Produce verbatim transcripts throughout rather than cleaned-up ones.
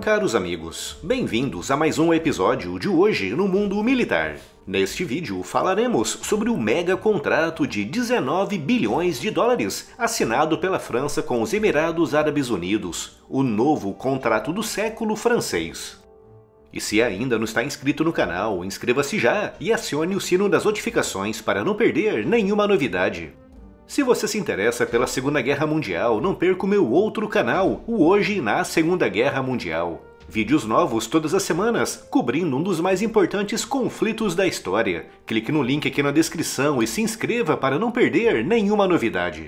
Caros amigos, bem-vindos a mais um episódio de Hoje no Mundo Militar. Neste vídeo falaremos sobre o mega contrato de dezenove bilhões de dólares assinado pela França com os Emirados Árabes Unidos, o novo contrato do século francês. E se ainda não está inscrito no canal, inscreva-se já e acione o sino das notificações para não perder nenhuma novidade. Se você se interessa pela Segunda Guerra Mundial, não perca o meu outro canal, o Hoje na Segunda Guerra Mundial. Vídeos novos todas as semanas, cobrindo um dos mais importantes conflitos da história. Clique no link aqui na descrição e se inscreva para não perder nenhuma novidade.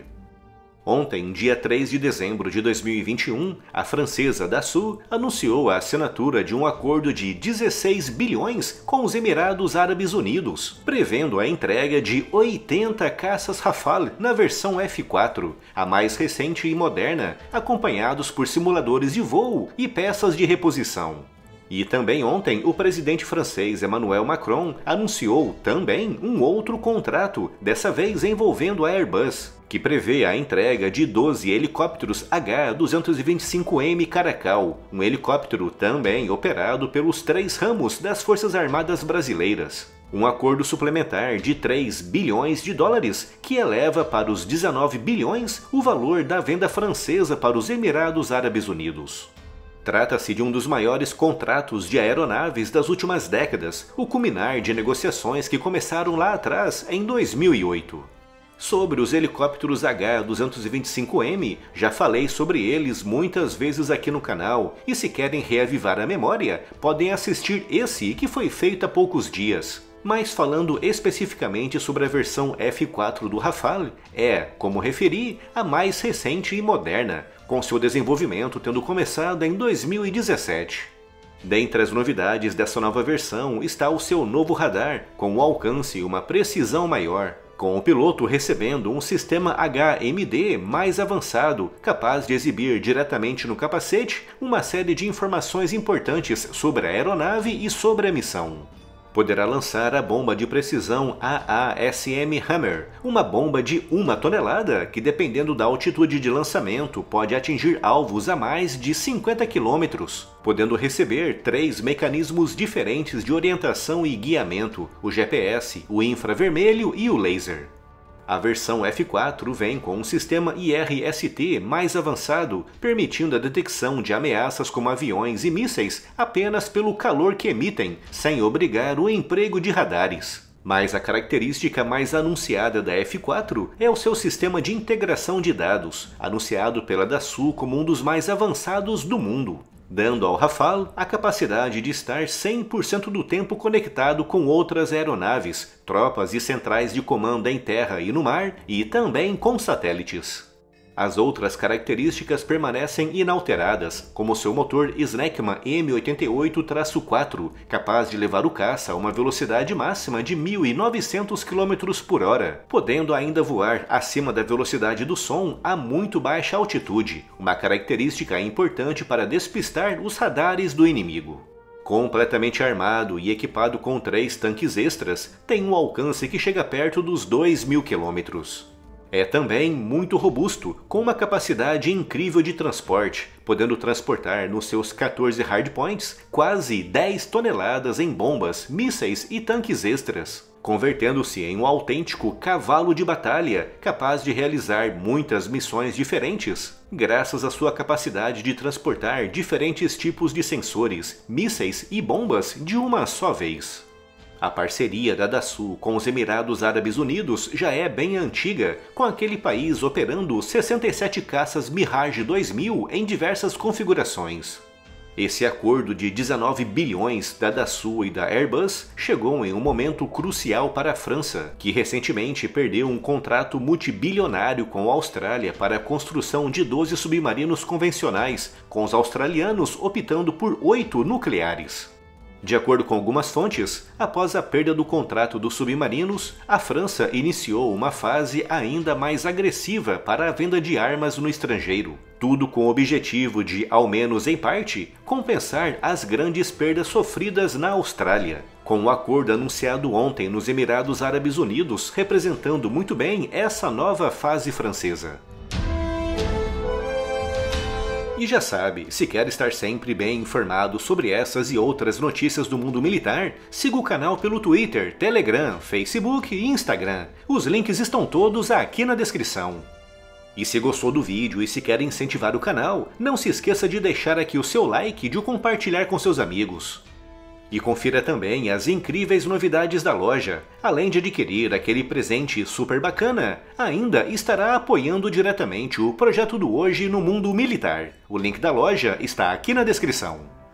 Ontem, dia três de dezembro de dois mil e vinte e um, a francesa Dassault anunciou a assinatura de um acordo de dezesseis bilhões com os Emirados Árabes Unidos, prevendo a entrega de oitenta caças Rafale na versão F quatro, a mais recente e moderna, acompanhados por simuladores de voo e peças de reposição. E também ontem, o presidente francês Emmanuel Macron anunciou também um outro contrato, dessa vez envolvendo a Airbus, que prevê a entrega de doze helicópteros H duzentos e vinte e cinco M Caracal, um helicóptero também operado pelos três ramos das Forças Armadas Brasileiras. Um acordo suplementar de três bilhões de dólares, que eleva para os dezenove bilhões o valor da venda francesa para os Emirados Árabes Unidos. Trata-se de um dos maiores contratos de aeronaves das últimas décadas, o culminar de negociações que começaram lá atrás, em dois mil e oito. Sobre os helicópteros H duzentos e vinte e cinco M, já falei sobre eles muitas vezes aqui no canal, e se querem reavivar a memória, podem assistir esse que foi feito há poucos dias. Mas falando especificamente sobre a versão F quatro do Rafale, é, como referi, a mais recente e moderna, com seu desenvolvimento tendo começado em dois mil e dezessete. Dentre as novidades dessa nova versão está o seu novo radar, com um alcance e uma precisão maior, com o piloto recebendo um sistema H M D mais avançado, capaz de exibir diretamente no capacete uma série de informações importantes sobre a aeronave e sobre a missão. Poderá lançar a bomba de precisão A A S M Hammer, uma bomba de uma tonelada que, dependendo da altitude de lançamento, pode atingir alvos a mais de cinquenta quilômetros, podendo receber três mecanismos diferentes de orientação e guiamento, o G P S, o infravermelho e o laser. A versão F quatro vem com um sistema I R S T mais avançado, permitindo a detecção de ameaças como aviões e mísseis apenas pelo calor que emitem, sem obrigar o emprego de radares. Mas a característica mais anunciada da F quatro é o seu sistema de integração de dados, anunciado pela Dassault como um dos mais avançados do mundo, dando ao Rafale a capacidade de estar cem por cento do tempo conectado com outras aeronaves, tropas e centrais de comando em terra e no mar, e também com satélites. As outras características permanecem inalteradas, como seu motor Snecma M oitenta e oito traço quatro, capaz de levar o caça a uma velocidade máxima de mil e novecentos quilômetros por hora, podendo ainda voar acima da velocidade do som a muito baixa altitude, uma característica importante para despistar os radares do inimigo. Completamente armado e equipado com três tanques extras, tem um alcance que chega perto dos dois mil quilômetros. É também muito robusto, com uma capacidade incrível de transporte, podendo transportar nos seus quatorze hardpoints quase dez toneladas em bombas, mísseis e tanques extras, convertendo-se em um autêntico cavalo de batalha, capaz de realizar muitas missões diferentes, graças à sua capacidade de transportar diferentes tipos de sensores, mísseis e bombas de uma só vez. A parceria da Dassault com os Emirados Árabes Unidos já é bem antiga, com aquele país operando sessenta e sete caças Mirage dois mil em diversas configurações. Esse acordo de dezenove bilhões da Dassault e da Airbus chegou em um momento crucial para a França, que recentemente perdeu um contrato multibilionário com a Austrália para a construção de doze submarinos convencionais, com os australianos optando por oito nucleares. De acordo com algumas fontes, após a perda do contrato dos submarinos, a França iniciou uma fase ainda mais agressiva para a venda de armas no estrangeiro. Tudo com o objetivo de, ao menos em parte, compensar as grandes perdas sofridas na Austrália. Com o acordo anunciado ontem nos Emirados Árabes Unidos representando muito bem essa nova fase francesa. E já sabe, se quer estar sempre bem informado sobre essas e outras notícias do mundo militar, siga o canal pelo Twitter, Telegram, Facebook e Instagram. Os links estão todos aqui na descrição. E se gostou do vídeo e se quer incentivar o canal, não se esqueça de deixar aqui o seu like e de compartilhar com seus amigos. E confira também as incríveis novidades da loja. Além de adquirir aquele presente super bacana, ainda estará apoiando diretamente o projeto do Hoje no Mundo Militar. O link da loja está aqui na descrição.